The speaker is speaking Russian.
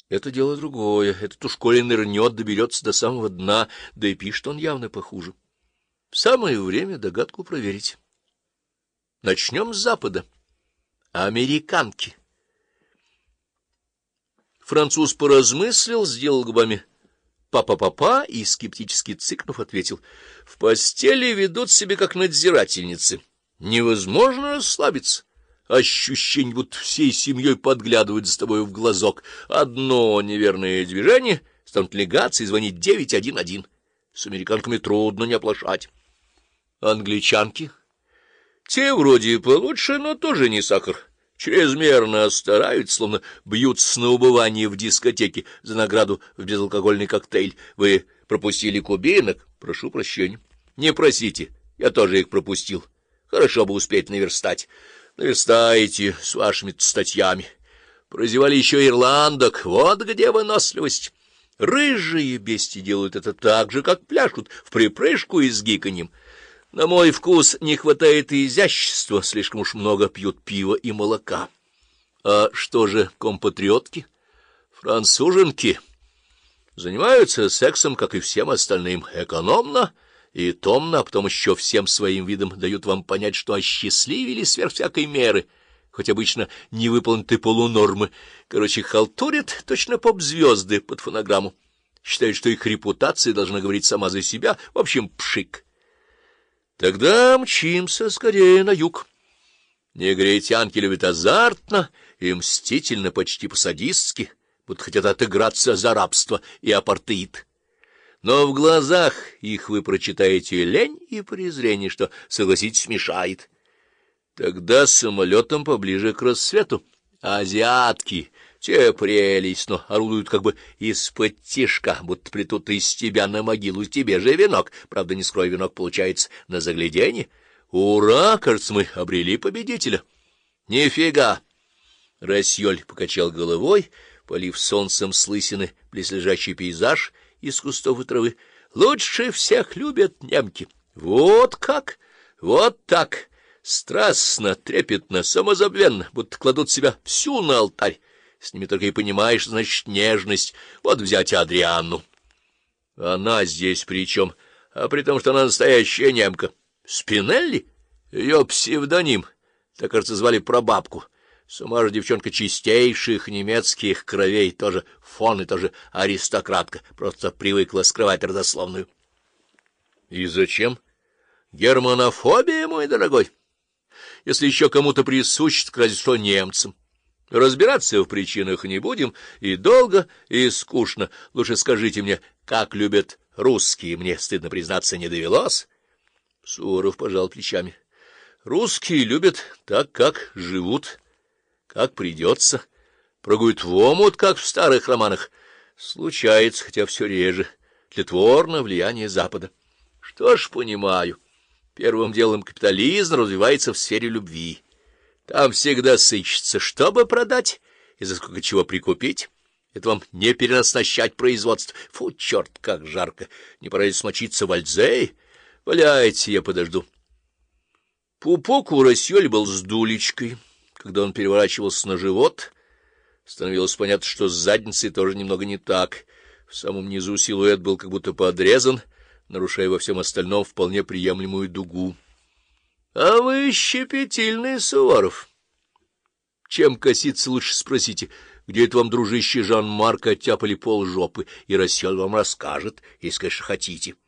Это дело другое. Этот уж коли нырнет, доберется до самого дна, да и пишет он явно похуже. Самое время догадку проверить. Начнем с Запада. Американки. Француз поразмыслил, сделал губами «па-па-па-па» и, скептически цыкнув, ответил: в постели ведут себя как надзирательницы. Невозможно расслабиться. Ощущение, будто всей семьей подглядывают за тобой в глазок. Одно неверное движение, станут легаться и звонить 911. С американками трудно не оплошать. Англичанки? Те вроде получше, но тоже не сахар. Чрезмерно стараются, словно бьются на убывание в дискотеке за награду в безалкогольный коктейль. Вы пропустили кубинок? Прошу прощения. Не просите, я тоже их пропустил. Хорошо бы успеть наверстать. Наверстаете с вашими статьями. Прозевали еще ирландок. Вот где выносливость. Рыжие бести делают это так же, как пляшут, в припрыжку и с гиканьем. На мой вкус не хватает и изящества, слишком уж много пьют пива и молока. А что же компатриотки? Француженки занимаются сексом, как и всем остальным, экономно и томно, а потом еще всем своим видом дают вам понять, что осчастливили сверх всякой меры, хоть обычно не выполнены полунормы. Короче, халтурят точно поп-звезды под фонограмму. Считают, что их репутация должна говорить сама за себя. В общем, пшик. Тогда мчимся скорее на юг. Негритянки любят азартно и мстительно, почти по-садистски, будто хотят отыграться за рабство и апартеид. Но в глазах их вы прочитаете лень и презрение, что, согласитесь, мешает. Тогда самолетом поближе к рассвету. Азиатки, те прелесть, но орудуют как бы из-под тишка, будто плетут из тебя на могилу тебе же венок. Правда, не скрой, венок получается на загляденье. Ура! Кажется, мы обрели победителя. Нифига! Рассёль покачал головой, полив солнцем с лысины близлежащий пейзаж из кустов и травы. Лучше всех любят немки. Вот как? Вот так! Страстно, трепетно, самозабвенно, будто кладут себя всю на алтарь. С ними только и понимаешь, значит, нежность. Вот взять Адрианну. Она здесь при чем? А при том, что она настоящая немка. Спинелли? Ее псевдоним. Так, кажется, звали прабабку. Сама же девчонка чистейших немецких кровей, тоже фон и тоже аристократка, просто привыкла скрывать родословную. И зачем? Германофобия, мой дорогой. Если еще кому-то присущ, так разве что немцам. Разбираться в причинах не будем, и долго, и скучно. Лучше скажите мне, как любят русские, мне, стыдно признаться, не довелось. Суворов пожал плечами. Русские любят так, как живут, как придется. Прыгают в омут, как в старых романах. Случается, хотя все реже, тлетворно влияние Запада. Что ж, понимаю. Первым делом капитализм развивается в сфере любви. Там всегда сыщется, чтобы продать и за сколько чего прикупить. Это вам не переоснащать производство. Фу, черт, как жарко! Не пора ли смочиться в Альзее? Валяйте, я подожду. Пупок у Рассёля был с дулечкой. Когда он переворачивался на живот, становилось понятно, что с задницей тоже немного не так. В самом низу силуэт был как будто подрезан, нарушая во всем остальном вполне приемлемую дугу. — А вы щепетильный, Суворов. Чем коситься, лучше спросите, где это вам, дружище Жан-Марк, оттяпали полжопы, и Рассёль вам расскажет, если, конечно, хотите.